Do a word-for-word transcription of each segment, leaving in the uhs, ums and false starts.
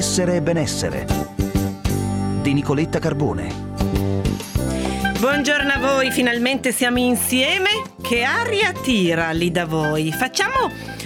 Essere e benessere di Nicoletta Carbone. Buongiorno a voi, finalmente siamo insieme. Che aria tira lì da voi? Facciamo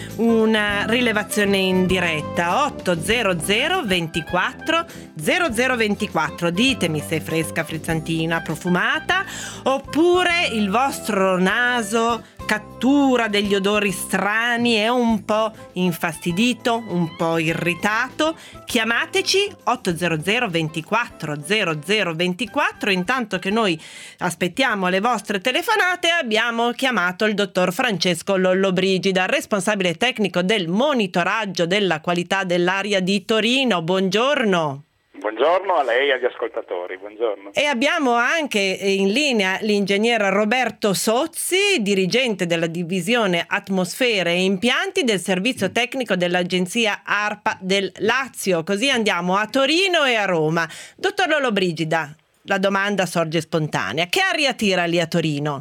una rilevazione in diretta. Ottocento ventiquattro zero zero ventiquattro. Ditemi se è fresca, frizzantina, profumata, oppure il vostro naso cattura degli odori strani, è un po' infastidito, un po' irritato. Chiamateci ottocento ventiquattro zero zero ventiquattro. Intanto che noi aspettiamo le vostre telefonate, abbiamo chiamato il dottor Francesco Lollobrigida, responsabile tecnico del monitoraggio della qualità dell'aria di Torino. Buongiorno. Buongiorno a lei e agli ascoltatori, buongiorno. E abbiamo anche in linea l'ingegner Roberto Sozzi, dirigente della divisione atmosfere e impianti del servizio tecnico dell'agenzia ARPA del Lazio. Così andiamo a Torino e a Roma. Dottor Lollobrigida, la domanda sorge spontanea. Che aria tira lì a Torino?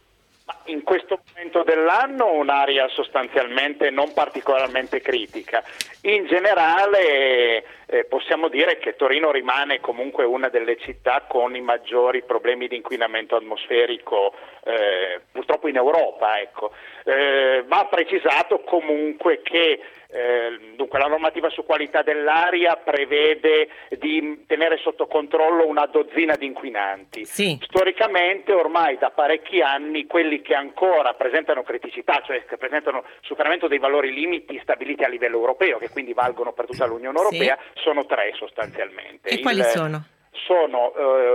In questo momento dell'anno un'aria sostanzialmente non particolarmente critica. In generale eh, possiamo dire che Torino rimane comunque una delle città con i maggiori problemi di inquinamento atmosferico eh, purtroppo in Europa. Ecco. Eh, va precisato comunque che Eh, dunque la normativa su qualità dell'aria prevede di tenere sotto controllo una dozzina di inquinanti. Sì. Storicamente ormai da parecchi anni quelli che ancora presentano criticità, cioè che presentano superamento dei valori limiti stabiliti a livello europeo, che quindi valgono per tutta l'Unione Europea, sì, sono tre sostanzialmente. E quali il, sono? Sono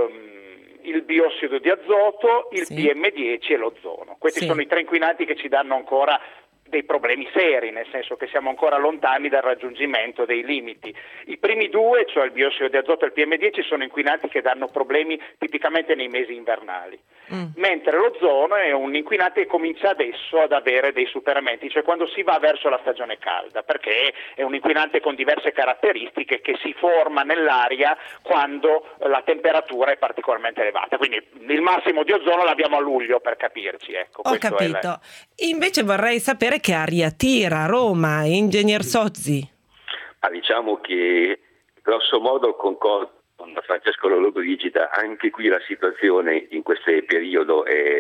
ehm, il biossido di azoto, il sì. P M dieci e l'ozono. Questi sì. sono i tre inquinanti che ci danno ancora dei problemi seri, nel senso che siamo ancora lontani dal raggiungimento dei limiti. I primi due, cioè il biossido di azoto e il P M dieci, sono inquinanti che danno problemi tipicamente nei mesi invernali, mm. mentre l'ozono è un inquinante che comincia adesso ad avere dei superamenti, cioè quando si va verso la stagione calda, perché è un inquinante con diverse caratteristiche che si forma nell'aria quando la temperatura è particolarmente elevata. Quindi il massimo di ozono l'abbiamo a luglio, per capirci. Ecco, Ho capito. La... Invece vorrei sapere che aria tira a Roma, ingegner Sozzi. Ah, diciamo che grosso modo concordo con Francesco Lollobrigida, anche qui la situazione in questo periodo è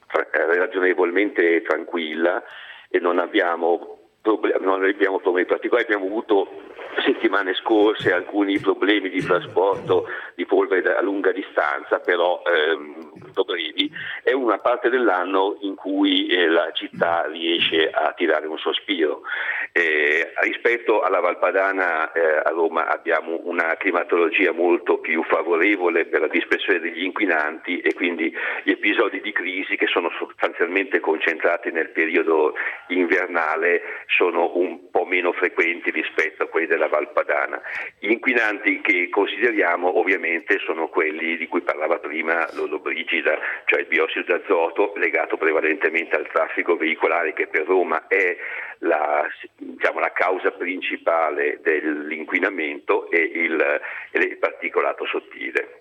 ragionevolmente tranquilla e non abbiamo problemi, non abbiamo problemi particolari. Abbiamo avuto settimane scorse alcuni problemi di trasporto di polvere a lunga distanza, però ehm, brevi. È una parte dell'anno in cui eh, la città riesce a tirare un sospiro. Eh, rispetto alla Valpadana, eh, a Roma abbiamo una climatologia molto più favorevole per la dispersione degli inquinanti e quindi gli episodi di crisi, che sono sostanzialmente concentrati nel periodo invernale, sono un po' meno frequenti rispetto a quelli della Valpadana. Gli inquinanti che consideriamo ovviamente sono quelli di cui parlava prima Lollobrigida, cioè il biossido d'azoto legato prevalentemente al traffico veicolare, che per Roma è la, diciamo, la causa principale dell'inquinamento, e il, e il particolato sottile.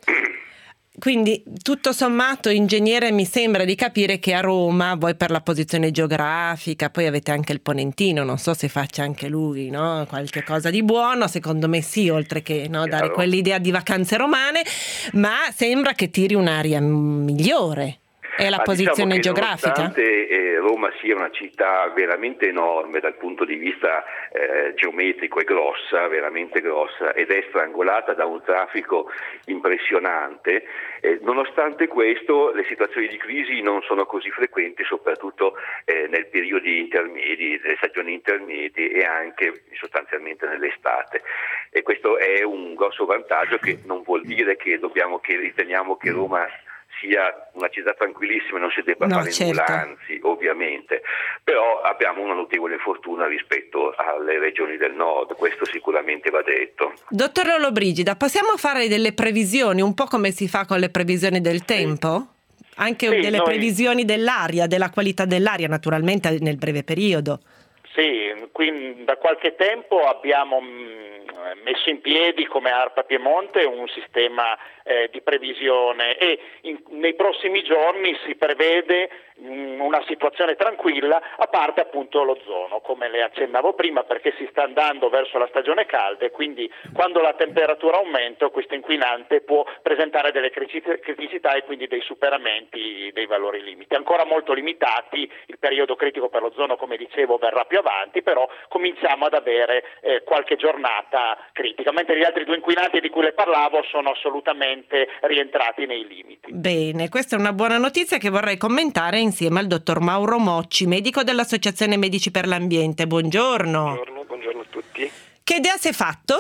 Quindi tutto sommato, ingegnere, mi sembra di capire che a Roma, voi per la posizione geografica, poi avete anche il Ponentino, non so se faccia anche lui, no? Qualche cosa di buono, secondo me sì, oltre che no, dare quell'idea di vacanze romane, ma sembra che tiri un'aria migliore. È la Ma posizione diciamo che geografica? Nonostante eh, Roma sia una città veramente enorme dal punto di vista eh, geometrico, è grossa, veramente grossa, ed è strangolata da un traffico impressionante, eh, nonostante questo le situazioni di crisi non sono così frequenti, soprattutto eh, nel periodi intermedi, nelle stagioni intermedie e anche sostanzialmente nell'estate. E questo è un grosso vantaggio, che non vuol dire che dobbiamo che riteniamo che Roma sia una città tranquillissima e non si debba no, fare certo. nulla, anzi, ovviamente, però abbiamo una notevole fortuna rispetto alle regioni del nord, questo sicuramente va detto. Dottor Lollobrigida, possiamo fare delle previsioni, un po' come si fa con le previsioni del tempo? Anche sì, delle noi... previsioni dell'aria, della qualità dell'aria, naturalmente nel breve periodo. Sì, quindi da qualche tempo abbiamo messo in piedi come ARPA Piemonte un sistema eh, di previsione e in, nei prossimi giorni si prevede mh, una situazione tranquilla, a parte appunto l'ozono, come le accennavo prima, perché si sta andando verso la stagione calda e quindi quando la temperatura aumenta questo inquinante può presentare delle criticità e quindi dei superamenti dei valori limiti. Ancora molto limitati, il periodo critico per l'ozono, come dicevo, verrà più avanti, però cominciamo ad avere eh, qualche giornata critica, mentre gli altri due inquinanti di cui le parlavo sono assolutamente rientrati nei limiti. Bene, questa è una buona notizia che vorrei commentare insieme al dottor Mauro Mocci, medico dell'Associazione Medici per l'Ambiente. Buongiorno. Buongiorno, buongiorno a tutti. Che idea si è fatto?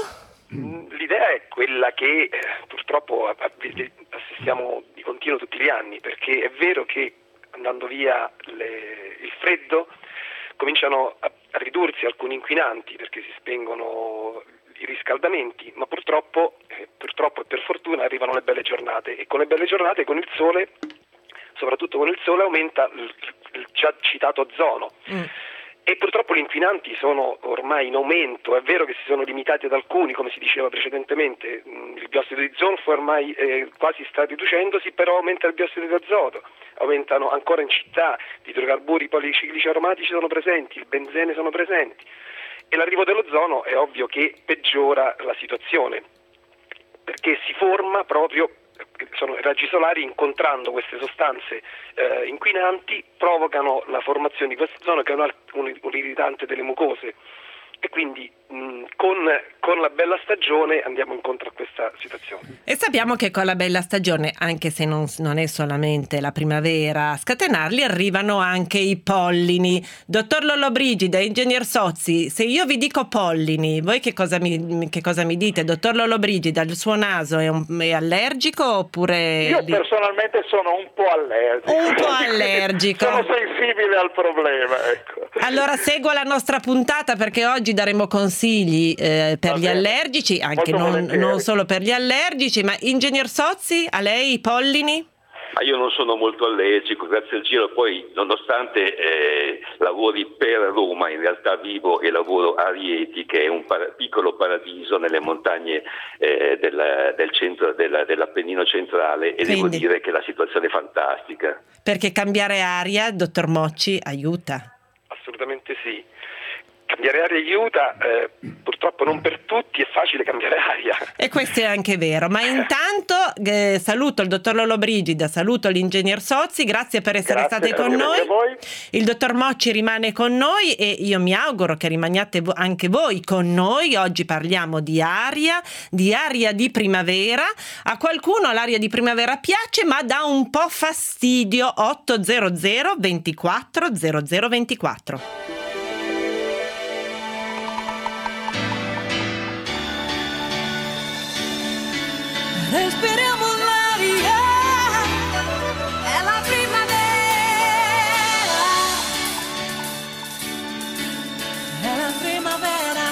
L'idea è quella che eh, purtroppo assistiamo di continuo tutti gli anni, perché è vero che andando via le, il freddo cominciano a, a ridursi alcuni inquinanti perché si spengono i riscaldamenti, ma purtroppo, eh, purtroppo e per fortuna arrivano le belle giornate e con le belle giornate, con il sole, soprattutto con il sole, aumenta il, il già citato ozono. Mm. E purtroppo gli inquinanti sono ormai in aumento. È vero che si sono limitati ad alcuni, come si diceva precedentemente, il biossido di zolfo ormai eh, quasi sta riducendosi, però aumenta il biossido di azoto, aumentano ancora in città, gli idrocarburi policiclici aromatici sono presenti, il benzene sono presenti e l'arrivo dell'ozono è ovvio che peggiora la situazione, perché si forma proprio, sono i raggi solari, incontrando queste sostanze eh, inquinanti provocano la formazione di questo ozono, che è un, un, un irritante delle mucose, e quindi mh, con, con la bella stagione andiamo incontro a questa situazione. E sappiamo che con la bella stagione, anche se non, non è solamente la primavera a scatenarli, arrivano anche i pollini. Dottor Lollobrigida, ingegner Sozzi, se io vi dico pollini, voi che cosa mi, che cosa mi dite? Dottor Lollobrigida, il suo naso è, un, è allergico oppure... Io personalmente sono un po' allergico. Un po' allergico. Sono sensibile al problema, ecco. Allora segua la nostra puntata, perché oggi daremo consigli eh, per gli allergici, anche non, non solo per gli allergici, ma ingegner Sozzi, a lei i pollini? Ma io non sono molto allergico, grazie al cielo. Poi nonostante eh, lavori per Roma, in realtà vivo e lavoro a Rieti, che è un par- piccolo paradiso nelle montagne eh, del, del centro, del, dell'Appennino centrale, e Quindi, devo dire che la situazione è fantastica. Perché cambiare aria, dottor Mocci, aiuta? Assolutamente sì. Cambiare aria aiuta, eh, purtroppo non per tutti è facile cambiare aria. E questo è anche vero, ma intanto eh, saluto il dottor Lollobrigida, saluto l'ingegner Sozzi, grazie per essere grazie, state con noi. A voi. Il dottor Mocci rimane con noi e io mi auguro che rimaniate vo- anche voi con noi. Oggi parliamo di aria, di aria di primavera. A qualcuno l'aria di primavera piace, ma dà un po' fastidio. otto zero zero ventiquattro zero zero ventiquattro. Respiriamo l'aria, è la primavera, è la primavera,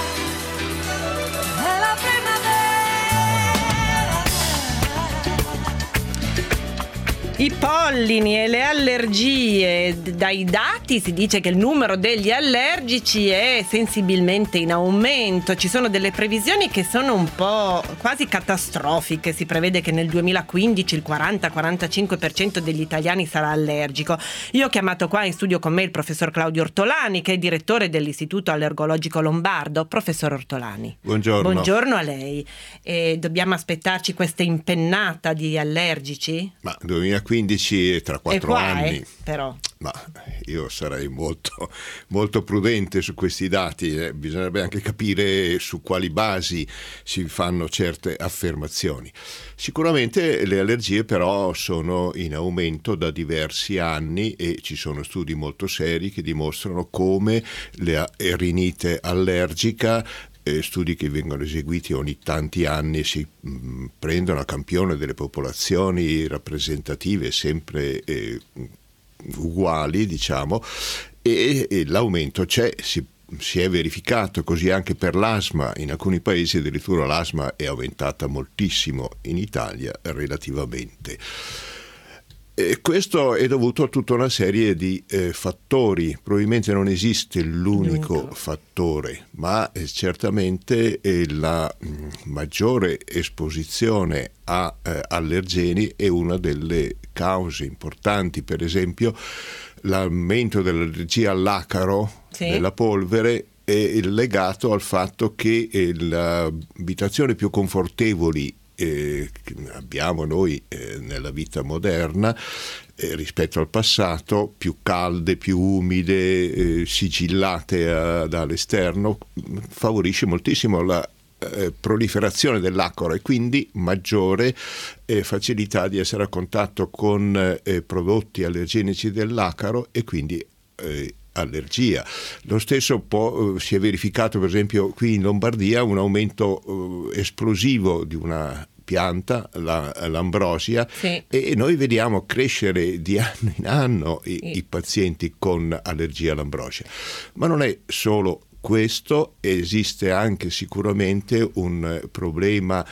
è la primavera. I pollini e le allergie, dai dati si dice che il numero degli allergici è sensibilmente in aumento. Ci sono delle previsioni che sono un po' quasi catastrofiche. Si prevede che nel duemilaquindici il quaranta quarantacinque per cento degli italiani sarà allergico. Io ho chiamato qua in studio con me il professor Claudio Ortolani, che è direttore dell'Istituto Allergologico Lombardo. Professor Ortolani, buongiorno. Buongiorno a lei. E dobbiamo aspettarci questa impennata di allergici? Ma duemilaquindici è tra quattro anni, eh, però. Ma io sarei molto, molto prudente su questi dati. Eh. Bisognerebbe anche capire su quali basi si fanno certe affermazioni. Sicuramente le allergie però sono in aumento da diversi anni e ci sono studi molto seri che dimostrano come la rinite allergica, Eh, studi che vengono eseguiti ogni tanti anni, si mh, prendono a campione delle popolazioni rappresentative sempre eh, uguali, diciamo, e, e l'aumento c'è, si, si è verificato così anche per l'asma. In alcuni paesi addirittura l'asma è aumentata moltissimo, in Italia relativamente. E questo è dovuto a tutta una serie di eh, fattori. Probabilmente non esiste l'unico L'unico. fattore, ma eh, certamente eh, la mh, maggiore esposizione a eh, allergeni è una delle cause importanti. Per esempio, l'aumento dell'allergia all'acaro, Sì. della polvere, è legato al fatto che eh, le abitazioni più confortevoli eh, che abbiamo noi eh, nella vita moderna eh, rispetto al passato, più calde, più umide, eh, sigillate a, dall'esterno, favorisce moltissimo la eh, proliferazione dell'acaro e quindi maggiore eh, facilità di essere a contatto con eh, prodotti allergenici dell'acaro e quindi eh, allergia. Lo stesso può, eh, si è verificato per esempio qui in Lombardia un aumento eh, esplosivo di una pianta, la, l'ambrosia, Sì. e noi vediamo crescere di anno in anno i, Sì. i pazienti con allergia all'ambrosia. Ma non è solo questo, esiste anche sicuramente un problema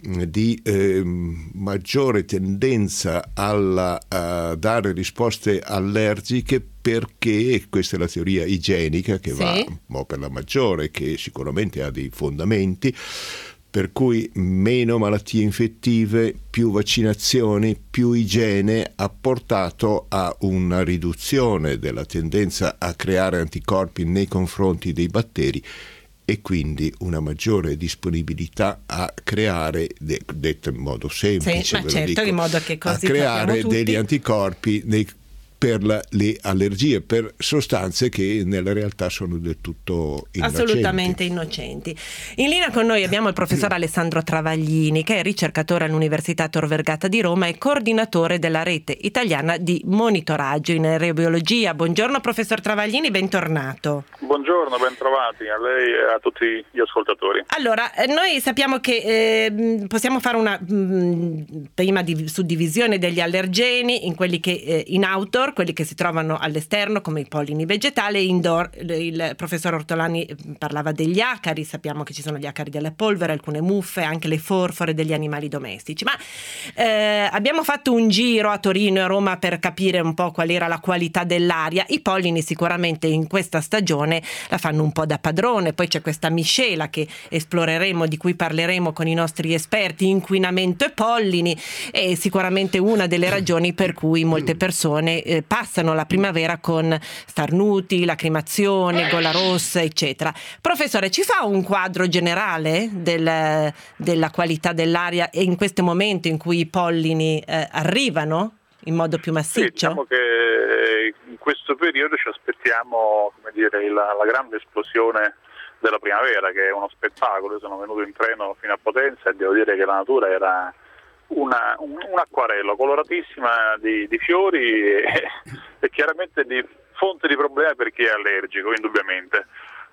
di eh, maggiore tendenza alla, a dare risposte allergiche, perché questa è la teoria igienica che Sì. va un po' per la maggiore, che sicuramente ha dei fondamenti, per cui meno malattie infettive, più vaccinazioni, più igiene ha portato a una riduzione della tendenza a creare anticorpi nei confronti dei batteri e quindi una maggiore disponibilità a creare, de- detto in modo semplice, Sì, ma ve lo certo, dico, in modo che così a creare capiamo tutti. degli anticorpi nei per la, le allergie, per sostanze che nella realtà sono del tutto innocenti. Assolutamente innocenti. In linea con noi abbiamo il professor Alessandro Travaglini, che è ricercatore all'Università Tor Vergata di Roma e coordinatore della rete italiana di monitoraggio in aerobiologia. Buongiorno professor Travaglini, bentornato. Buongiorno, ben trovati a lei e a tutti gli ascoltatori. Allora, eh, noi sappiamo che eh, possiamo fare una mh, prima di suddivisione degli allergeni in quelli che eh, in outdoor, quelli che si trovano all'esterno come i pollini vegetali, e indoor. Il professor Ortolani parlava degli acari, sappiamo che ci sono gli acari delle polvere, alcune muffe, anche le forfore degli animali domestici, ma eh, abbiamo fatto un giro a Torino e a Roma per capire un po' qual era la qualità dell'aria. I pollini sicuramente in questa stagione la fanno un po' da padrone, poi c'è questa miscela che esploreremo, di cui parleremo con i nostri esperti, inquinamento e pollini, è sicuramente una delle ragioni per cui molte persone eh, passano la primavera con starnuti, lacrimazione, gola rossa, eccetera. Professore, ci fa un quadro generale del, della qualità dell'aria e in questo momento in cui i pollini eh, arrivano in modo più massiccio? Sì, diciamo che in questo periodo ci aspettiamo, come dire, la, la grande esplosione della primavera, che è uno spettacolo. Io sono venuto in treno fino a Potenza e devo dire che la natura era una, un, un acquarello coloratissima di, di fiori e, e chiaramente di fonte di problemi per chi è allergico, indubbiamente.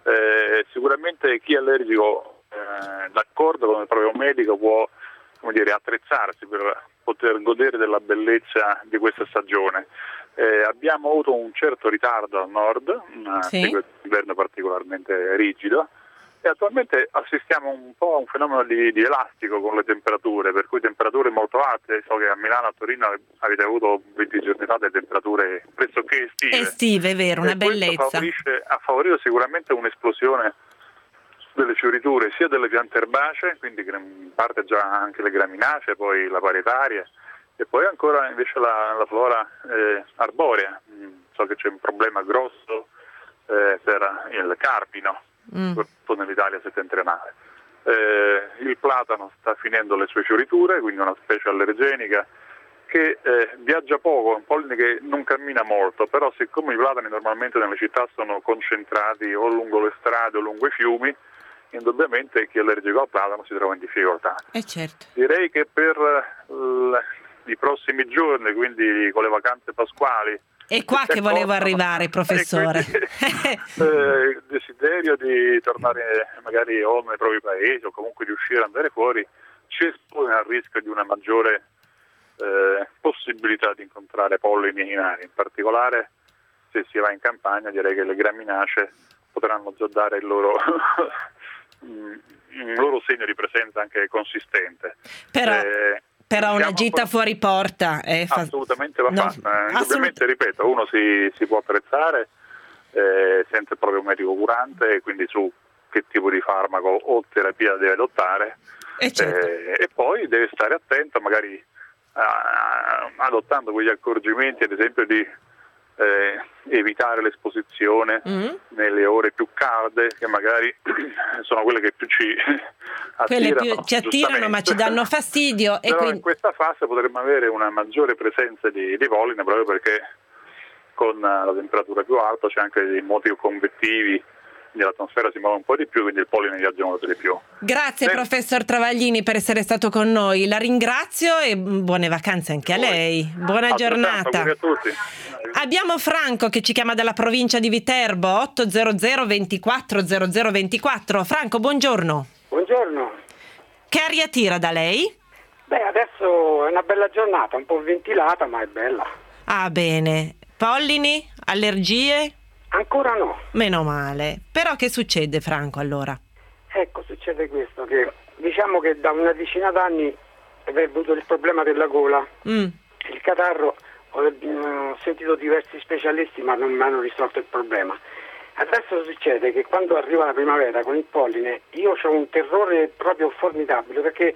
Eh, sicuramente chi è allergico, eh, d'accordo con il proprio medico, può, come dire, attrezzarsi per poter godere della bellezza di questa stagione. Eh, abbiamo avuto un certo ritardo al nord, un Sì. inverno particolarmente rigido, e attualmente assistiamo un po' a un fenomeno di, di elastico con le temperature, per cui temperature molto alte. So che a Milano, a Torino avete avuto venti giorni fa delle temperature pressoché estive. Estive, è vero, una E questo bellezza. favorisce, ha favorito sicuramente un'esplosione delle fioriture, sia delle piante erbacee, quindi in parte già anche le graminacee, poi la parietaria, e poi ancora invece la, la flora eh, arborea. So che c'è un problema grosso eh, per il carpino, Mm. soprattutto nell'Italia settentrionale. Eh, il platano sta finendo le sue fioriture, quindi una specie allergenica che eh, viaggia poco, un polline che non cammina molto, però siccome i platani normalmente nelle città sono concentrati o lungo le strade o lungo i fiumi, indubbiamente chi è allergico al platano si trova in difficoltà. Eh certo. Direi che per l- i prossimi giorni, quindi con le vacanze pasquali, È qua che volevo arrivare, professore. eh, il desiderio di tornare magari o nei propri paesi o comunque di uscire e andare fuori ci espone al rischio di una maggiore eh, possibilità di incontrare pollini in aria. In particolare, se si va in campagna, direi che le graminacee potranno già dare il loro un loro segno di presenza anche consistente. Però Eh, Però una siamo gita ancora... fuori porta è fa... assolutamente va no, fatta. Eh, assolut- Ovviamente, ripeto, uno si, si può attrezzare eh, senza il proprio medico curante, quindi su che tipo di farmaco o terapia deve adottare, eh, certo. eh, e poi deve stare attento, magari eh, adottando quegli accorgimenti, ad esempio di eh, evitare l'esposizione Mm. nelle ore più calde, che magari sono quelle che più ci Quelle attirano, più ci attirano ma ci giustamente. danno fastidio e Però quindi... in questa fase potremmo avere una maggiore presenza di, di polline, proprio perché con la temperatura più alta c'è anche dei moti convettivi, quindi l'atmosfera si muove un po' di più, quindi il polline viaggia molto di più. Grazie Sì. professor Travaglini per essere stato con noi, la ringrazio e buone vacanze anche a lei, buona Altrettanto, giornata. auguri a tutti. Abbiamo Franco che ci chiama dalla provincia di Viterbo, otto zero zero ventiquattro zero zero ventiquattro. Franco, buongiorno. Buongiorno. Che aria tira da lei? Beh, adesso è una bella giornata, un po' ventilata, ma è bella. Ah, bene. Pollini? Allergie? Ancora no. Meno male. Però che succede, Franco, allora? Ecco, succede questo, che diciamo che da una decina d'anni aver avuto il problema della gola, Mm. il catarro, ho, eh, ho sentito diversi specialisti ma non mi hanno risolto il problema. Adesso succede che quando arriva la primavera con il polline io ho un terrore proprio formidabile, perché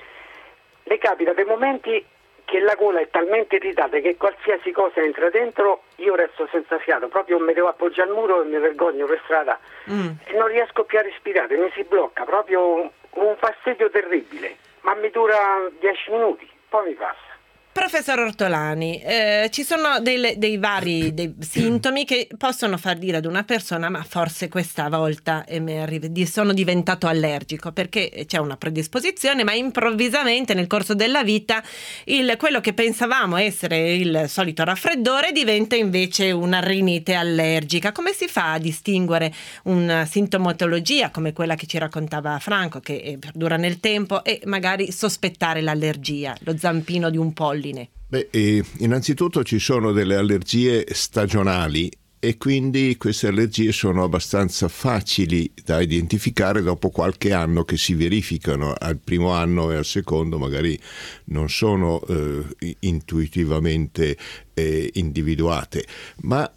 le capita dei momenti che la gola è talmente irritata che qualsiasi cosa entra dentro io resto senza fiato, proprio mi devo appoggiare al muro e mi vergogno per strada Mm. e non riesco più a respirare, mi si blocca, proprio un, un fastidio terribile, ma mi dura dieci minuti, poi mi passa. Professor Ortolani, eh, ci sono delle- dei vari dei sintomi che possono far dire ad una persona ma forse questa volta eh, mi arri- di- sono diventato allergico, perché c'è una predisposizione ma improvvisamente nel corso della vita il, quello che pensavamo essere il solito raffreddore diventa invece una rinite allergica. Come si fa a distinguere una sintomatologia come quella che ci raccontava Franco, che eh, perdura nel tempo, e magari sospettare l'allergia, lo zampino di un polline? Beh, eh, innanzitutto ci sono delle allergie stagionali e quindi queste allergie sono abbastanza facili da identificare dopo qualche anno che si verificano. Al primo anno e al secondo magari non sono eh, intuitivamente eh, individuate, ma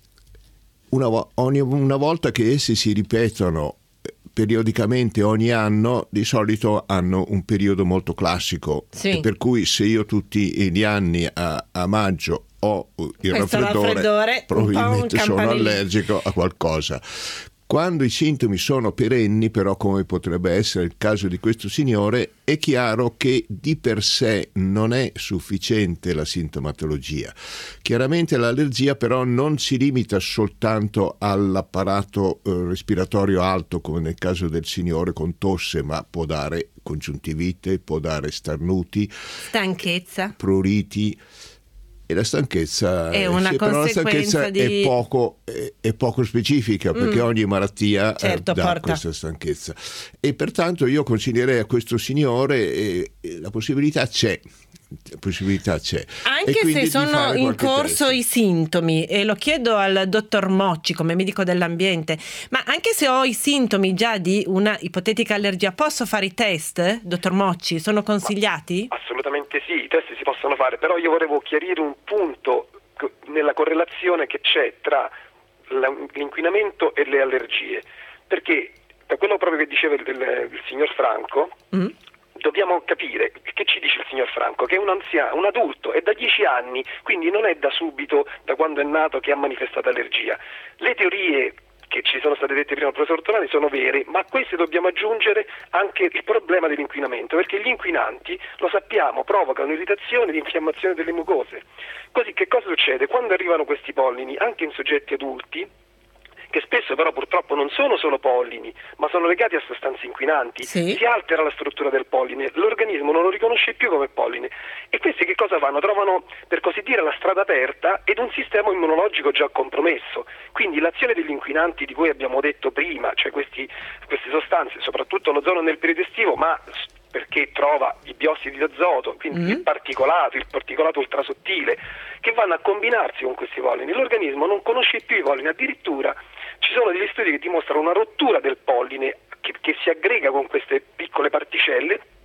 una, vo- ogni, una volta che esse si ripetono periodicamente ogni anno, di solito hanno un periodo molto classico, Sì. e per cui se io tutti gli anni a, a maggio ho il Questo raffreddore, raffreddore, un po' un probabilmente sono campanellino. allergico a qualcosa. Quando i sintomi sono perenni, però, come potrebbe essere il caso di questo signore, è chiaro che di per sé non è sufficiente la sintomatologia. Chiaramente l'allergia però non si limita soltanto all'apparato eh, respiratorio alto, come nel caso del signore con tosse, ma può dare congiuntivite, può dare starnuti, Stanchezza. pruriti. E la stanchezza È una sì, però la conseguenza stanchezza di- è poco, è, è poco specifica, perché Mm. ogni malattia eh, Certo, dà porta. questa stanchezza, e pertanto io consiglierei a questo signore eh, eh, la possibilità c'è la possibilità c'è E Anche quindi se di sono fare in qualche corso test. i sintomi, e lo chiedo al dottor Mocci come medico dell'ambiente, ma anche se ho i sintomi già di una ipotetica allergia, posso fare i test, dottor Mocci? Sono consigliati? Assolutamente sì, i test si possono fare, però io volevo chiarire un punto co- nella correlazione che c'è tra la- l'inquinamento e le allergie, perché da quello proprio che diceva il, il- il signor Franco, Mm. dobbiamo capire che ci dice il signor Franco, che è un anziano, un adulto, è da dieci anni, quindi non è da subito, da quando è nato, che ha manifestato allergia. Le teorie che ci sono state dette prima dal professor Ortolani sono vere, ma a queste dobbiamo aggiungere anche il problema dell'inquinamento, perché gli inquinanti, lo sappiamo, provocano irritazione ed infiammazione delle mucose. Così che cosa succede? Quando arrivano questi pollini, anche in soggetti adulti, che spesso però purtroppo non sono solo pollini, ma sono legati a sostanze inquinanti, Sì. si altera la struttura del polline, l'organismo non lo riconosce più come polline, e questi che cosa fanno? Trovano, per così dire, la strada aperta ed un sistema immunologico già compromesso. Quindi l'azione degli inquinanti di cui abbiamo detto prima, cioè questi, queste sostanze, soprattutto l'ozono nel periodo estivo, ma perché trova i biossidi d'azoto, quindi Mm. il particolato, il particolato ultrasottile, che vanno a combinarsi con questi pollini. L'organismo non conosce più i pollini, addirittura ci sono degli studi che dimostrano una rottura del polline che, che si aggrega con queste piccole particelle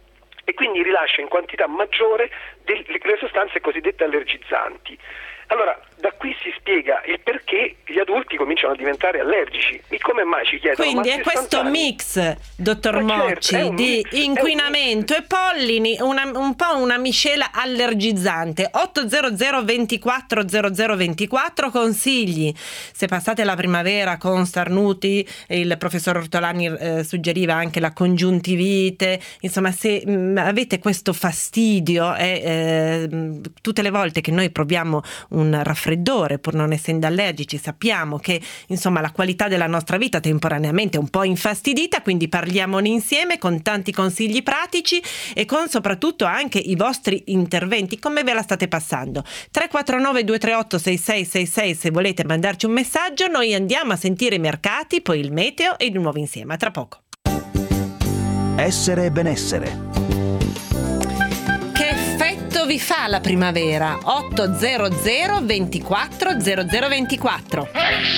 e quindi rilascia in quantità maggiore delle sostanze cosiddette allergizzanti. Allora, da qui si spiega il perché gli adulti cominciano a diventare allergici. E come mai, ci chiedono? Quindi ma è questo anni? mix, dottor Ma certo, Mocci, è un di mix, inquinamento e pollini, una, un po' una miscela allergizzante. otto zero zero ventiquattro zero zero ventiquattro consigli. Se passate la primavera con starnuti, il professor Ortolani eh, suggeriva anche la congiuntivite, insomma, se mh, avete questo fastidio e eh, tutte le volte che noi proviamo un raffreddore, pur non essendo allergici, sappiamo che insomma la qualità della nostra vita temporaneamente è un po' infastidita, quindi parliamone insieme con tanti consigli pratici e con soprattutto anche i vostri interventi. Come ve la state passando? tre quattro nove due tre otto sei sei sei sei se volete mandarci un messaggio. Noi andiamo a sentire i mercati, poi il meteo e di nuovo insieme. A tra poco. Essere e benessere. Vi fa la primavera? otto zero zero ventiquattro zero zero ventiquattro.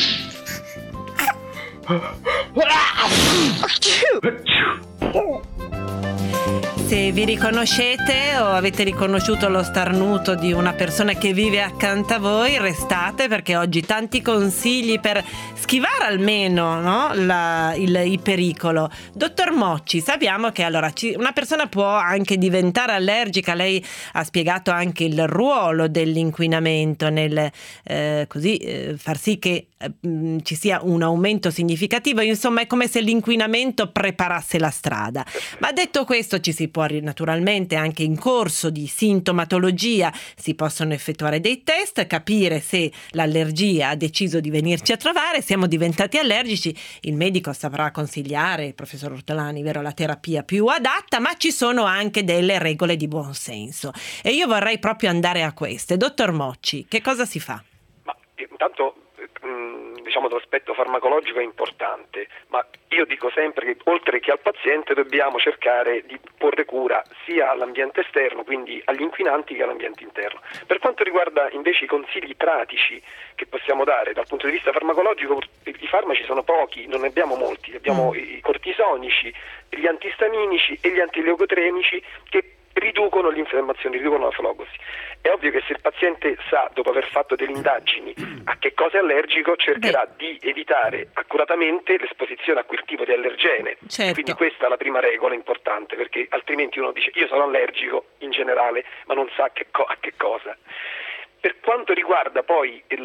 Se vi riconoscete o avete riconosciuto lo starnuto di una persona che vive accanto a voi, restate, perché oggi tanti consigli per schivare almeno, no, la, il, il pericolo. Dottor Mocci, sappiamo che allora ci, una persona può anche diventare allergica. Lei ha spiegato anche il ruolo dell'inquinamento nel eh, così eh, far sì che eh, ci sia un aumento significativo. Insomma, è come se l'inquinamento preparasse la strada. Ma detto questo, ci si può naturalmente anche in corso di sintomatologia si possono effettuare dei test, capire se l'allergia ha deciso di venirci a trovare. Siamo diventati allergici, il medico saprà consigliare, il professor Ortolani, vero, la terapia più adatta, ma ci sono anche delle regole di buon senso e io vorrei proprio andare a queste. Dottor Mocci, che cosa si fa? Ma intanto diciamo l'aspetto farmacologico è importante, ma io dico sempre che oltre che al paziente dobbiamo cercare di porre cura sia all'ambiente esterno, quindi agli inquinanti, che all'ambiente interno. Per quanto riguarda invece i consigli pratici che possiamo dare dal punto di vista farmacologico, i farmaci sono pochi, non ne abbiamo molti, abbiamo mm. i cortisonici, gli antistaminici e gli antileucotremici che riducono l'infiammazione, riducono la flogosi. È ovvio che se il paziente sa, dopo aver fatto delle indagini, a che cosa è allergico, cercherà Beh. di evitare accuratamente l'esposizione a quel tipo di allergene. Certo. Quindi questa è la prima regola importante, perché altrimenti uno dice io sono allergico in generale, ma non sa che co- a che cosa. Per quanto riguarda poi il,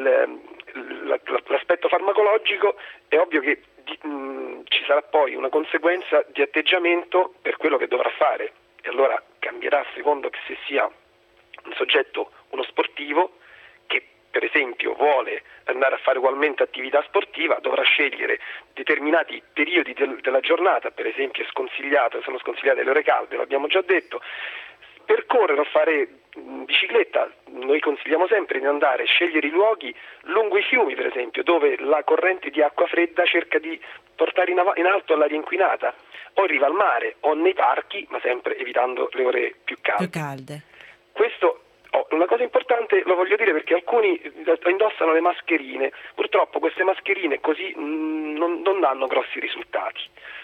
l'aspetto farmacologico, è ovvio che di, mh, ci sarà poi una conseguenza di atteggiamento per quello che dovrà fare. E allora cambierà a secondo che se sia un soggetto, uno sportivo, che per esempio vuole andare a fare ugualmente attività sportiva, dovrà scegliere determinati periodi del, della giornata, per esempio è sconsigliato, sono sconsigliate le ore calde, l'abbiamo già detto. Per correre o fare bicicletta noi consigliamo sempre di andare a scegliere i luoghi lungo i fiumi, per esempio, dove la corrente di acqua fredda cerca di portare in, av- in alto l'aria inquinata, o in riva al mare o nei parchi, ma sempre evitando le ore più calde. Più calde. Questo, oh, una cosa importante lo voglio dire perché alcuni indossano le mascherine, purtroppo queste mascherine così mh, non, non danno grossi risultati.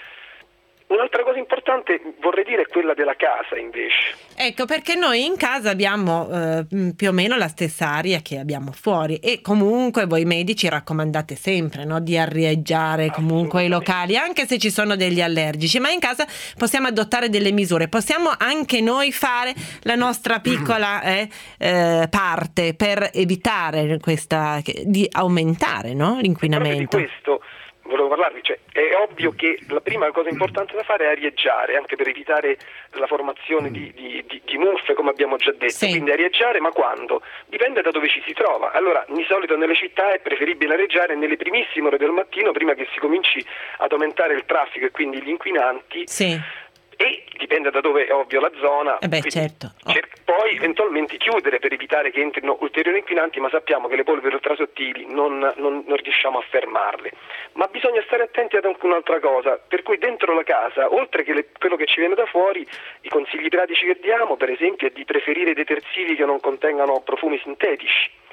Un'altra cosa importante vorrei dire è quella della casa invece. Ecco, perché noi in casa abbiamo eh, più o meno la stessa aria che abbiamo fuori e comunque voi medici raccomandate sempre, no, di arieggiare comunque i locali, anche se ci sono degli allergici, ma in casa possiamo adottare delle misure, possiamo anche noi fare la nostra piccola eh, eh, parte per evitare questa, di aumentare, no, l'inquinamento. Proprio di questo volevo parlarvi, cioè è ovvio che la prima cosa importante da fare è arieggiare, anche per evitare la formazione di, di, di, di muffe, come abbiamo già detto. Sì. Quindi arieggiare, ma quando? Dipende da dove ci si trova. Allora, di solito nelle città è preferibile arieggiare nelle primissime ore del mattino, prima che si cominci ad aumentare il traffico e quindi gli inquinanti. Sì. E dipende da dove è ovvio la zona. Eh beh, certo. Oh. cer- poi eventualmente chiudere per evitare che entrino ulteriori inquinanti, ma sappiamo che le polveri ultrasottili non, non, non riusciamo a fermarle. Ma bisogna stare attenti ad anche un'altra cosa, per cui dentro la casa, oltre che le, quello che ci viene da fuori, i consigli pratici che diamo, per esempio, è di preferire detersivi che non contengano profumi sintetici.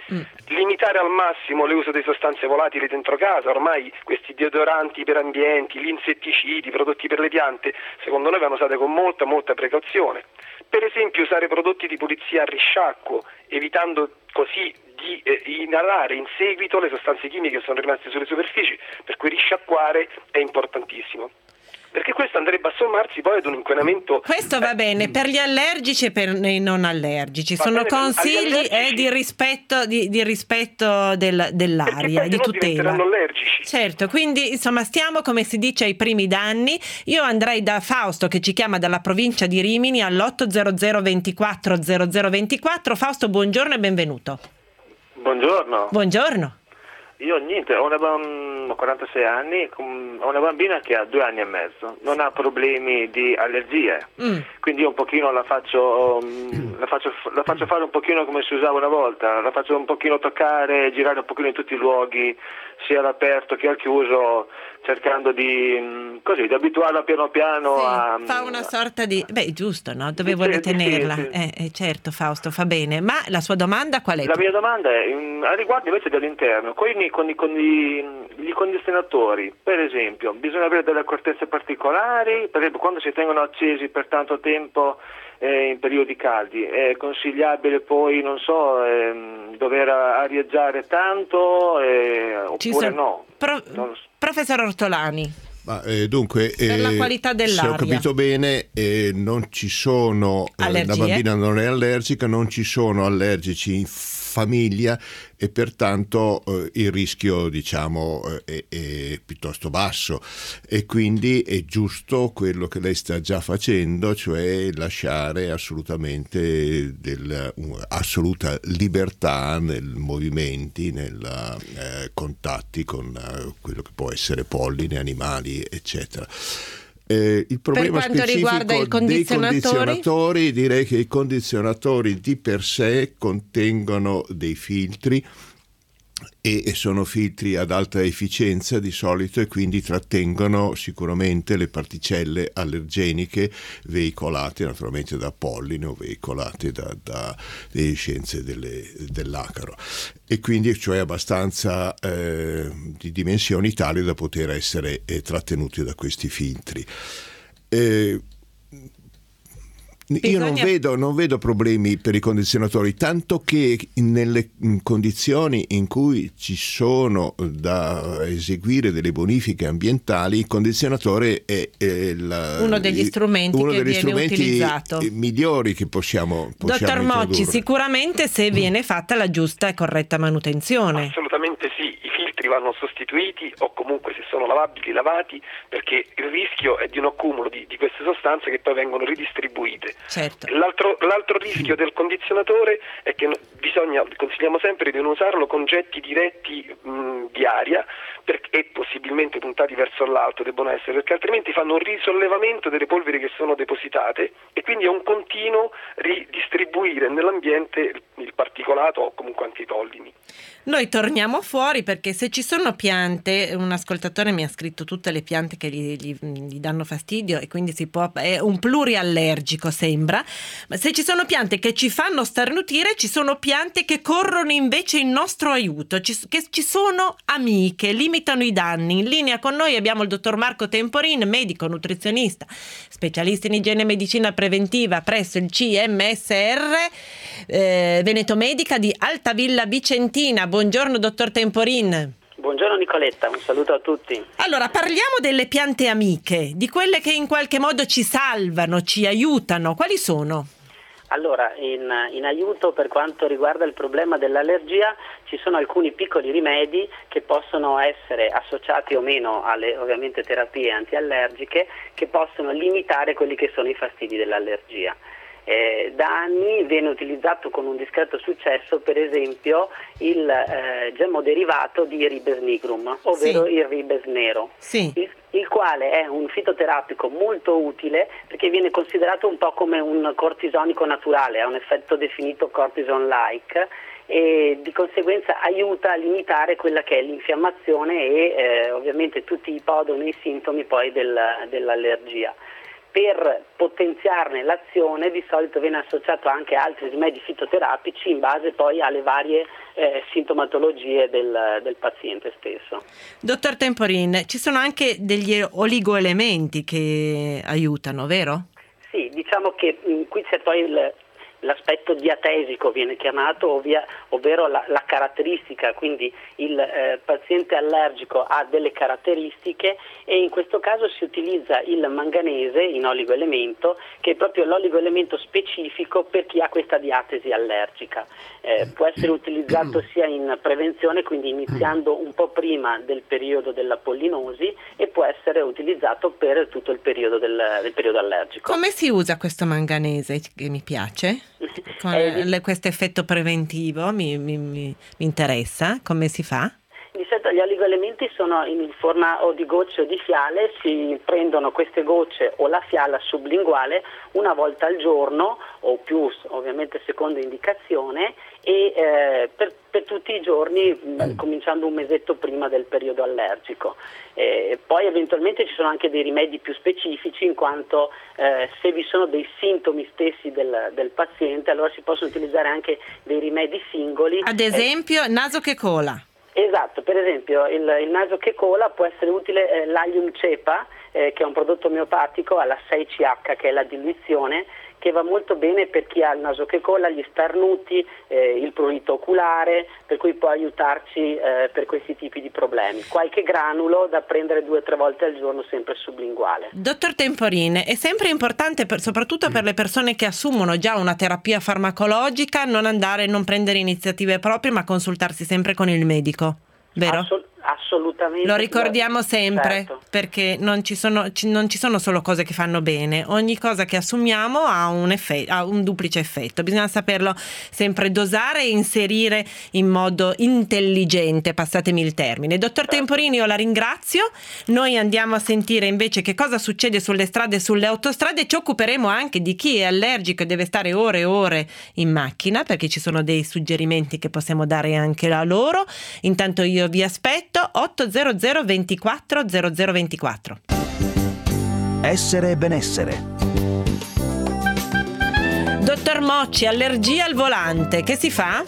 Mm. Limitare al massimo l'uso di sostanze volatili dentro casa, ormai questi deodoranti per ambienti, gli insetticidi, i prodotti per le piante, secondo noi vanno usati con molta molta precauzione. Per esempio usare prodotti di pulizia a risciacquo, evitando così di eh, inalare in seguito le sostanze chimiche che sono rimaste sulle superfici, per cui risciacquare è importantissimo. Perché questo andrebbe a sommarsi poi ad un inquinamento. Questo va bene per gli allergici e per i non allergici. Va Sono bene, consigli agli allergici- eh, di rispetto, di, di rispetto del- dell'aria, Perché di poi tutela. diventeranno allergici. Certo, quindi insomma stiamo, come si dice, ai primi danni. Io andrei da Fausto che ci chiama dalla provincia di Rimini all'otto zero zero ventiquattro zero zero ventiquattro. Fausto, buongiorno e benvenuto. Buongiorno. Buongiorno. Io niente, ho, una, bam- ho quarantasei anni, com- ho una bambina che ha due anni e mezzo, non ha problemi di allergie, Mm. quindi io un pochino la faccio, um, la, faccio, la faccio fare un pochino come si usava una volta, la faccio un pochino toccare, girare un pochino in tutti i luoghi, sia all'aperto che al chiuso, cercando di, um, così, di abituarla piano piano Sì, a... fa una sorta di... Beh, giusto, no? Dove Sì, vuole sì, tenerla? sì, sì. Eh, eh, certo, Fausto, fa bene. Ma la sua domanda qual è? La mia domanda è in- a riguardo invece dell'interno, con, i, con, i, con i, gli condizionatori, per esempio, bisogna avere delle accortezze particolari, per esempio quando si tengono accesi per tanto tempo eh, in periodi caldi, è consigliabile poi, non so, ehm, dover arieggiare tanto eh, Ci oppure sono- no? Pro- Non lo so. Professor Ortolani. Ma, eh, dunque, Per la eh, qualità se dell'aria. ho capito bene, eh, non ci sono, eh, Allergie? la bambina non è allergica, non ci sono allergici in famiglia e pertanto eh, il rischio, diciamo, eh, è, è piuttosto basso, e quindi è giusto quello che lei sta già facendo, cioè lasciare assolutamente del, uh, assoluta libertà nei movimenti, nei eh, contatti con eh, quello che può essere polline, animali, eccetera. Eh, il problema quanto specifico riguarda i dei condizionatori? condizionatori, direi che i condizionatori di per sé contengono dei filtri e sono filtri ad alta efficienza di solito, e quindi trattengono sicuramente le particelle allergeniche veicolate naturalmente da polline o veicolate da, da le scienze delle, dell'acaro, e quindi cioè abbastanza eh, di dimensioni tali da poter essere eh, trattenuti da questi filtri. Eh, Io non Bisogna- vedo, non vedo problemi per i condizionatori, tanto che nelle condizioni in cui ci sono da eseguire delle bonifiche ambientali, il condizionatore è, è la- Uno degli strumenti uno che degli viene strumenti utilizzato. migliori che possiamo, possiamo Dottor Mocci, introdurre. sicuramente se viene fatta la giusta e corretta manutenzione. Assolutamente sì, i filtri vanno sostituiti o comunque se sono lavabili lavati, perché il rischio è di un accumulo di, di queste sostanze che poi vengono ridistribuite. Certo. L'altro, l'altro rischio del condizionatore è che no- bisogna, consigliamo sempre di non usarlo con getti diretti mh, di aria per- e possibilmente puntati verso l'alto debbono essere, perché altrimenti fanno un risollevamento delle polveri che sono depositate e quindi è un continuo ridistribuire nell'ambiente il, il particolato o comunque anche i pollini. Noi torniamo fuori perché se ci sono piante, un ascoltatore mi ha scritto tutte le piante che gli, gli- gli danno fastidio e quindi si può, è un pluriallergico sembra, ma se ci sono piante che ci fanno starnutire, ci sono piante che corrono invece in nostro aiuto, ci, che ci sono amiche, limitano i danni. In linea con noi abbiamo il dottor Marco Temporin, medico nutrizionista, specialista in igiene e medicina preventiva presso il C M S R eh, Veneto Medica di Altavilla Vicentina. Buongiorno dottor Temporin. Buongiorno Nicoletta, un saluto a tutti. Allora, parliamo delle piante amiche, di quelle che in qualche modo ci salvano, ci aiutano. Quali sono? Allora, in, in aiuto per quanto riguarda il problema dell'allergia ci sono alcuni piccoli rimedi che possono essere associati o meno alle ovviamente terapie antiallergiche che possono limitare quelli che sono i fastidi dell'allergia. Eh, da anni viene utilizzato con un discreto successo per esempio il eh, gemoderivato di Ribes nigrum, ovvero Sì. il Ribes nero, Sì. il, il quale è un fitoterapico molto utile perché viene considerato un po' come un cortisonico naturale, ha un effetto definito cortison-like e di conseguenza aiuta a limitare quella che è l'infiammazione e eh, ovviamente tutti i podoni e i sintomi poi del, dell'allergia. per potenziarne l'azione di solito viene associato anche a altri rimedi fitoterapici in base poi alle varie eh, sintomatologie del, del paziente stesso. Dottor Temporin, ci sono anche degli oligoelementi che aiutano, vero? Sì, diciamo che mh, qui c'è poi il l'aspetto diatesico viene chiamato, ovvia, ovvero la, la caratteristica, quindi il eh, paziente allergico ha delle caratteristiche e in questo caso si utilizza il manganese in oligoelemento, che è proprio l'oligoelemento specifico per chi ha questa diatesi allergica. Eh, può essere utilizzato sia in prevenzione, quindi iniziando un po' prima del periodo della pollinosi, e può essere utilizzato per tutto il periodo del, del periodo allergico. Come si usa questo manganese che mi piace? Con eh, questo effetto preventivo mi, mi, mi interessa, come si fa? Di solito gli oligoelementi sono in forma o di gocce o di fiale, si prendono queste gocce o la fiala sublinguale una volta al giorno o più, ovviamente secondo indicazione, e eh, per, per tutti i giorni mh, cominciando un mesetto prima del periodo allergico. Eh, poi eventualmente ci sono anche dei rimedi più specifici, in quanto eh, se vi sono dei sintomi stessi del, del paziente, allora si possono utilizzare anche dei rimedi singoli. Ad esempio eh, naso che cola. Esatto, per esempio il, il naso che cola può essere utile eh, l'Allium cepa, eh, che è un prodotto omeopatico alla sei C H, che è la diluizione, che va molto bene per chi ha il naso che cola, gli starnuti, eh, il prurito oculare, per cui può aiutarci eh, per questi tipi di problemi. Qualche granulo da prendere due o tre volte al giorno, sempre sublinguale. Dottor Temporin, è sempre importante, per, soprattutto per le persone che assumono già una terapia farmacologica, non andare, non prendere iniziative proprie, ma consultarsi sempre con il medico, vero? Assol- assolutamente. Lo ricordiamo sempre, certo. Perché non ci sono ci, non ci sono solo cose che fanno bene, ogni cosa che assumiamo ha un effetto, ha un duplice effetto, bisogna saperlo sempre dosare e inserire in modo intelligente, passatemi il termine. Dottor certo. Temporini, io la ringrazio, noi andiamo a sentire invece che cosa succede sulle strade e sulle autostrade, ci occuperemo anche di chi è allergico e deve stare ore e ore in macchina, perché ci sono dei suggerimenti che possiamo dare anche a loro. Intanto io vi aspetto otto zero zero ventiquattro zero zero ventiquattro. Essere e benessere. Dottor Mocci, allergia al volante, che si fa?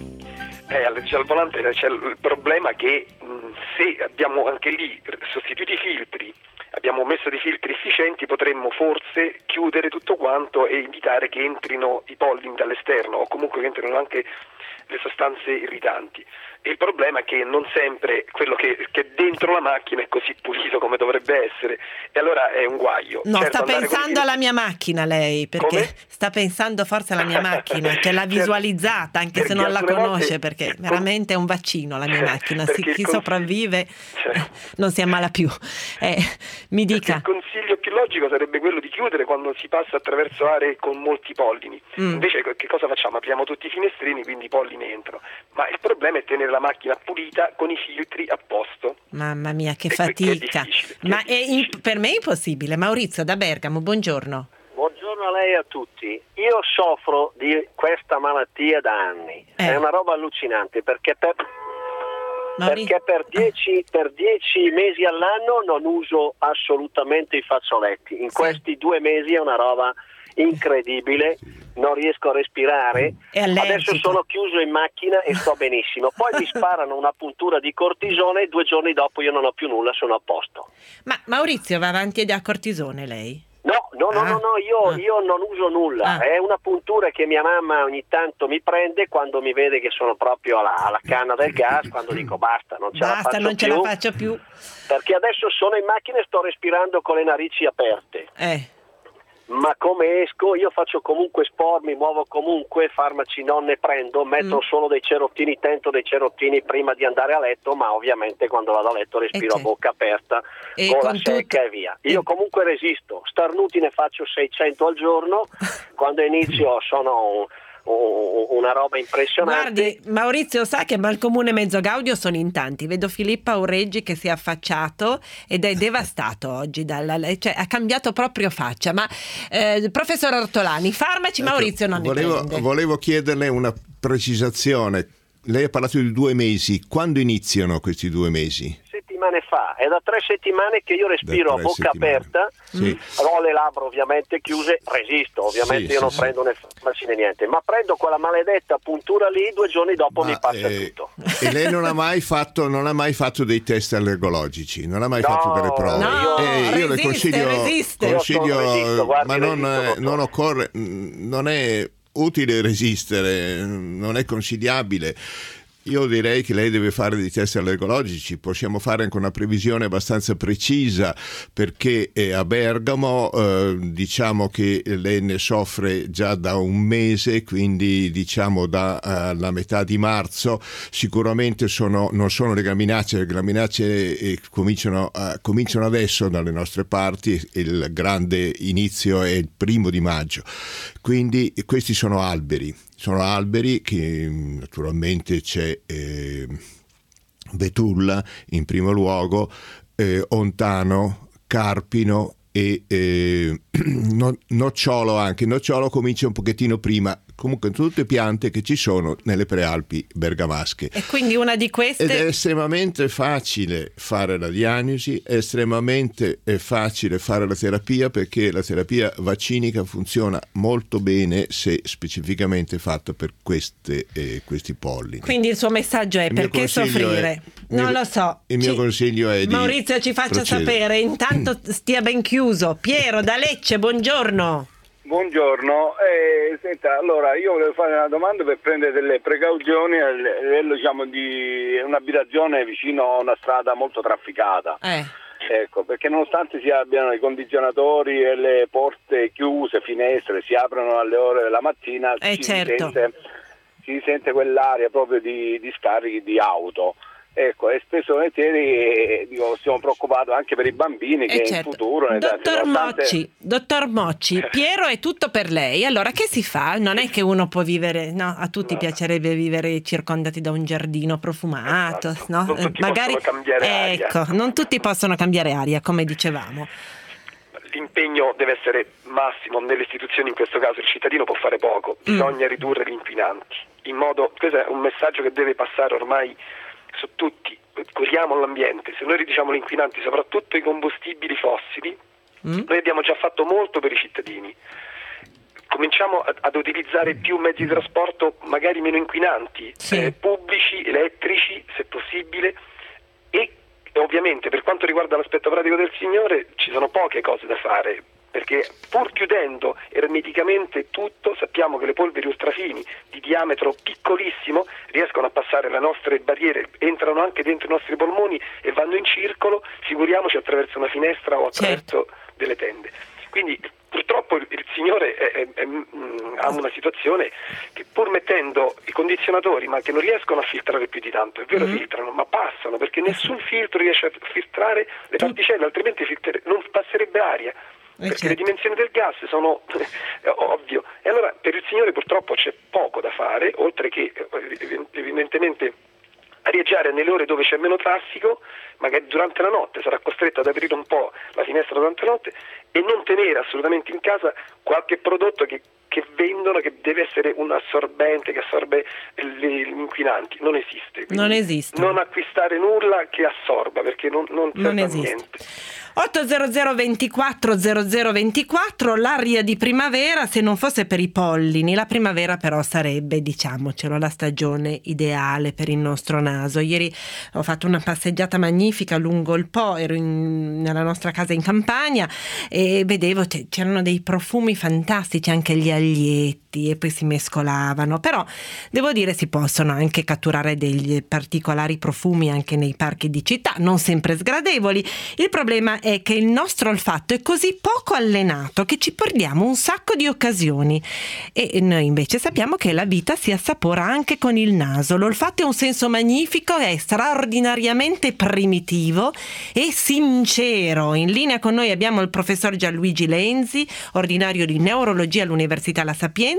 Eh, allergia al volante c'è il problema che mh, se abbiamo anche lì sostituito i filtri, abbiamo messo dei filtri efficienti, potremmo forse chiudere tutto quanto e evitare che entrino i pollini dall'esterno o comunque che entrino anche le sostanze irritanti. Il problema è che non sempre quello che, che dentro la macchina è così pulito come dovrebbe essere, e allora è un guaio. No, certo, sta pensando alla mia macchina lei, perché come? sta pensando forse alla mia macchina, che l'ha visualizzata, anche perché se non la conosce, volte... perché veramente è un vaccino la mia macchina, sì, chi cons... sopravvive certo. non si ammala più. Eh, mi dica. Perché il consiglio più logico sarebbe quello di chiudere quando si passa attraverso aree con molti pollini. Mm. Invece che cosa facciamo? Apriamo tutti i finestrini, quindi i pollini entrano. Ma il problema è tenere la macchina pulita con i filtri a posto. Mamma mia, che e fatica. Che è Ma è è in, per me è impossibile. Maurizio da Bergamo, buongiorno. Buongiorno a lei e a tutti. Io soffro di questa malattia da anni. Eh. È una roba allucinante perché per, Mauri... perché per dieci, per dieci mesi all'anno non uso assolutamente i fazzoletti. In sì. questi due mesi è una roba incredibile, non riesco a respirare, adesso sono chiuso in macchina e sto benissimo, poi mi sparano una puntura di cortisone e due giorni dopo io non ho più nulla, sono a posto. Ma Maurizio va avanti a cortisone lei? No, no, no, ah. no, no, io, ah. io non uso nulla, ah. è una puntura che mia mamma ogni tanto mi prende quando mi vede che sono proprio alla, alla canna del gas, quando dico basta, non ce basta, la faccio non più, ce la faccio più, perché adesso sono in macchina e sto respirando con le narici aperte. Eh. Ma come esco? Io faccio comunque sport, mi muovo comunque, farmaci non ne prendo, metto mm. solo dei cerottini, tento dei cerottini prima di andare a letto, ma ovviamente quando vado a letto respiro a bocca aperta, e gola con secca tut... e via. Io e... comunque resisto, starnuti ne faccio seicento al giorno, quando inizio sono una roba impressionante. Guardi, Maurizio sa che Malcomune Mezzo Gaudio sono in tanti, vedo Filippo Aureggi che si è affacciato ed è devastato oggi dalla, cioè ha cambiato proprio faccia, ma eh, professor Ortolani, farmaci ecco, Maurizio non volevo, ne prende. Volevo chiederle una precisazione, lei ha parlato di due mesi, quando iniziano questi due mesi? settimane fa, è da tre settimane che io respiro a bocca settimane. aperta, sì. Ho le labbra ovviamente chiuse, resisto, ovviamente sì, io sì, non sì. prendo né farmaci né niente, ma prendo quella maledetta puntura lì, due giorni dopo ma mi passa eh, tutto. E lei non ha mai fatto non ha mai fatto dei test allergologici, non ha mai no, fatto delle prove? No, eh, io resiste, le consiglio, resiste. consiglio io resisto, guardi, ma non, resisto, non occorre, non è utile resistere, non è consigliabile. Io direi che lei deve fare dei test allergologici, possiamo fare anche una previsione abbastanza precisa, perché eh, a Bergamo eh, diciamo che lei ne soffre già da un mese, quindi diciamo dalla uh, metà di marzo. Sicuramente sono, non sono le graminacee, le graminacee eh, cominciano, uh, cominciano adesso dalle nostre parti, il grande inizio è il primo di maggio, quindi questi sono alberi. Sono alberi che naturalmente c'è eh, betulla in primo luogo, eh, ontano, carpino e eh, no, nocciolo anche. Nocciolo comincia un pochettino prima. Comunque tutte piante che ci sono nelle prealpi bergamasche. E quindi una di queste... Ed è estremamente facile fare la diagnosi, è estremamente facile fare la terapia, perché la terapia vaccinica funziona molto bene se specificamente fatta per queste, eh, questi pollini. Quindi il suo messaggio è: perché soffrire? È, non mio, lo so. Il mio ci... consiglio è di Maurizio ci faccia procedere. sapere, intanto stia ben chiuso. Piero da Lecce, buongiorno. Buongiorno, eh, senta, allora io volevo fare una domanda per prendere delle precauzioni a livello, diciamo, di un'abitazione vicino a una strada molto trafficata. Eh. Ecco, perché nonostante si abbiano i condizionatori e le porte chiuse, finestre, si aprono alle ore della mattina, eh, si, certo. sente, si sente quell'aria proprio di, di scarichi di auto. Ecco, e spesso volentieri dico, siamo preoccupati anche per i bambini che eh certo. in futuro... Dottor nonostante... Mocci, dottor Mocci, Piero è tutto per lei, allora che si fa? Non è che uno può vivere, no, a tutti no. piacerebbe vivere circondati da un giardino profumato, esatto. no? Non tutti magari possono cambiare ecco, aria. non tutti possono cambiare aria, come dicevamo. L'impegno deve essere massimo nelle istituzioni, in questo caso il cittadino può fare poco, bisogna mm. ridurre gli inquinanti, in modo, questo è un messaggio che deve passare ormai su tutti, curiamo l'ambiente. Se noi riduciamo gli inquinanti, soprattutto i combustibili fossili, mm. noi abbiamo già fatto molto per i cittadini. Cominciamo ad, ad utilizzare più mezzi di trasporto magari meno inquinanti, sì. eh, pubblici, elettrici, se possibile, e ovviamente per quanto riguarda l'aspetto pratico del signore ci sono poche cose da fare, perché pur chiudendo ermeticamente tutto sappiamo che le polveri ultrafini di diametro piccolissimo riescono a passare le nostre barriere, entrano anche dentro i nostri polmoni e vanno in circolo, figuriamoci attraverso una finestra o attraverso certo. delle tende. Quindi purtroppo il, il signore è, è, è, mh, ha una situazione che pur mettendo i condizionatori, ma che non riescono a filtrare più di tanto, è vero mm. filtrano, ma passano, perché nessun filtro riesce a filtrare le particelle, altrimenti filtre, non passerebbe aria. Perché certo. le dimensioni del gas sono eh, ovvio, e allora per il signore purtroppo c'è poco da fare, oltre che evidentemente arieggiare nelle ore dove c'è meno traffico, magari durante la notte sarà costretto ad aprire un po' la finestra durante la notte e non tenere assolutamente in casa qualche prodotto che, che vendono, che deve essere un assorbente che assorbe gli inquinanti. Non esiste. Non esiste. Non acquistare nulla che assorba, perché non, non serve non esiste. a niente. otto zero zero ventiquattro zero zero ventiquattro, l'aria di primavera, se non fosse per i pollini, la primavera però sarebbe, diciamocelo, la stagione ideale per il nostro naso. Ieri ho fatto una passeggiata magnifica lungo il Po, ero in, nella nostra casa in campagna e vedevo c- c'erano dei profumi fantastici, anche gli aglietti, e poi si mescolavano, però devo dire si possono anche catturare degli particolari profumi anche nei parchi di città, non sempre sgradevoli. Il problema è che il nostro olfatto è così poco allenato che ci perdiamo un sacco di occasioni, e noi invece sappiamo che la vita si assapora anche con il naso. L'olfatto è un senso magnifico, è straordinariamente primitivo e sincero. In linea con noi abbiamo il professor Gianluigi Lenzi, ordinario di neurologia all'Università La Sapienza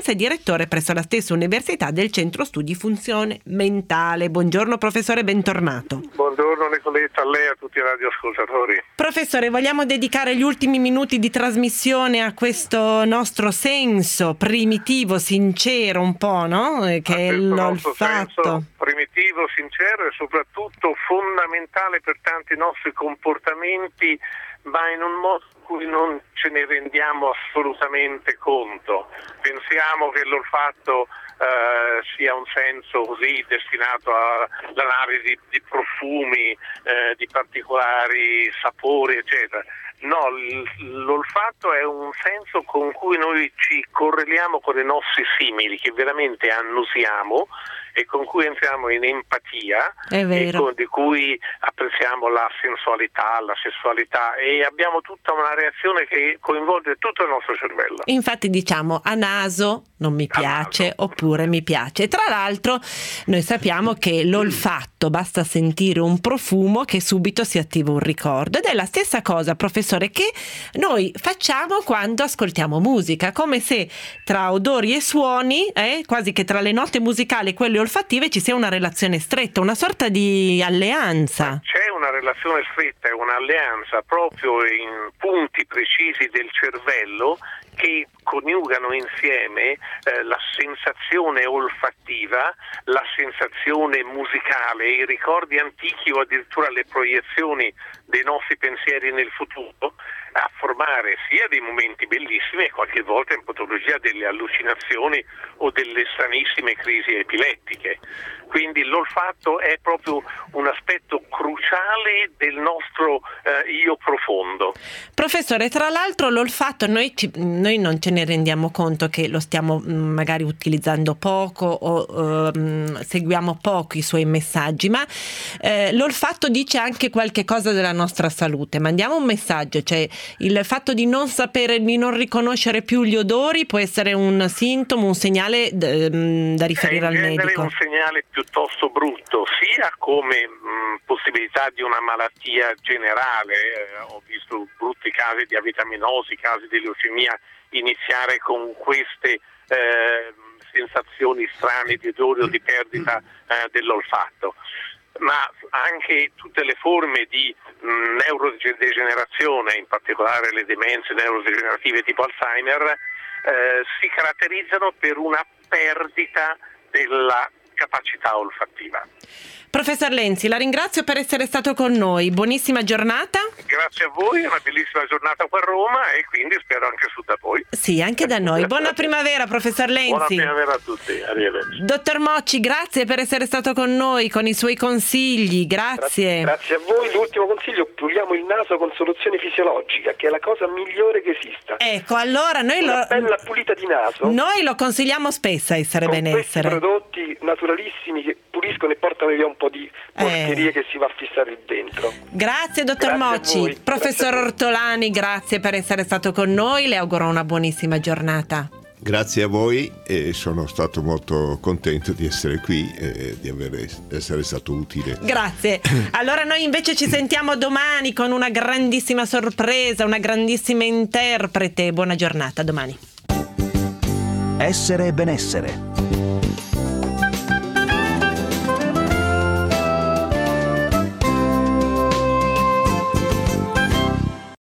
Scienza e direttore presso la stessa Università del Centro Studi Funzione Mentale. Buongiorno professore, bentornato. Buongiorno Nicoletta, a lei e a tutti i radioascoltatori. Professore, vogliamo dedicare gli ultimi minuti di trasmissione a questo nostro senso primitivo, sincero un po', no? Che è l'olfatto. Primitivo, sincero e soprattutto fondamentale per tanti nostri comportamenti, ma in un modo in cui non ce ne rendiamo assolutamente conto. Pensiamo che l'olfatto eh, sia un senso così destinato all'analisi di, di profumi, eh, di particolari sapori, eccetera. No, l'olfatto è un senso con cui noi ci correliamo con i nostri simili, che veramente annusiamo e con cui entriamo in empatia e con, di cui apprezziamo la sensualità, la sessualità, e abbiamo tutta una reazione che coinvolge tutto il nostro cervello. Infatti diciamo a naso non mi piace oppure mi piace. Tra l'altro noi sappiamo che l'olfatto, basta sentire un profumo che subito si attiva un ricordo, ed è la stessa cosa, professore, che noi facciamo quando ascoltiamo musica, come se tra odori e suoni, eh, quasi che tra le note musicali e quelle olfattive ci sia una relazione stretta, una sorta di alleanza. C'è una relazione stretta e un'alleanza proprio in punti precisi del cervello che coniugano insieme eh, la sensazione olfattiva, la sensazione musicale, i ricordi antichi o addirittura le proiezioni dei nostri pensieri nel futuro, a formare sia dei momenti bellissimi e qualche volta in patologia delle allucinazioni o delle stranissime crisi epilettiche. Quindi l'olfatto è proprio un aspetto cruciale del nostro eh, io profondo. Professore, tra l'altro l'olfatto noi, ci, noi non ce ne rendiamo conto che lo stiamo mh, magari utilizzando poco o uh, seguiamo poco i suoi messaggi, ma eh, l'olfatto dice anche qualche cosa della nostra salute. Mandiamo un messaggio, cioè il fatto di non sapere, di non riconoscere più gli odori può essere un sintomo, un segnale d- da riferire al medico. È un segnale piuttosto brutto, sia come mh, possibilità di una malattia generale, eh, ho visto brutti casi di avitaminosi, casi di leucemia iniziare con queste eh, sensazioni strane di odore o di perdita eh, dell'olfatto, ma anche tutte le forme di mh, neurodegenerazione, in particolare le demenze neurodegenerative tipo Alzheimer, eh, si caratterizzano per una perdita della capacità olfattiva. Professor Lenzi, la ringrazio per essere stato con noi. Buonissima giornata. Grazie a voi, una bellissima giornata qua a Roma e quindi spero anche su da voi. Sì, anche da noi. Buona primavera, professor Lenzi. Buona primavera a tutti. Arrivederci. Dottor Mocci, grazie per essere stato con noi con i suoi consigli. Grazie. Grazie a voi. L'ultimo consiglio: puliamo il naso con soluzione fisiologica, che è la cosa migliore che esista. Ecco, allora noi una lo bella pulita di naso. Noi lo consigliamo spesso a Essere con Benessere. Questi prodotti naturalissimi che puliscono e portano via un po' di porcherie eh. che si va a fissare lì dentro. Grazie dottor grazie Mocci. Professor Ortolani, grazie per essere stato con noi, le auguro una buonissima giornata. Grazie a voi e sono stato molto contento di essere qui e di avere, essere stato utile. Grazie. Allora noi invece ci sentiamo domani con una grandissima sorpresa, una grandissima interprete. Buona giornata, domani. Essere Benessere,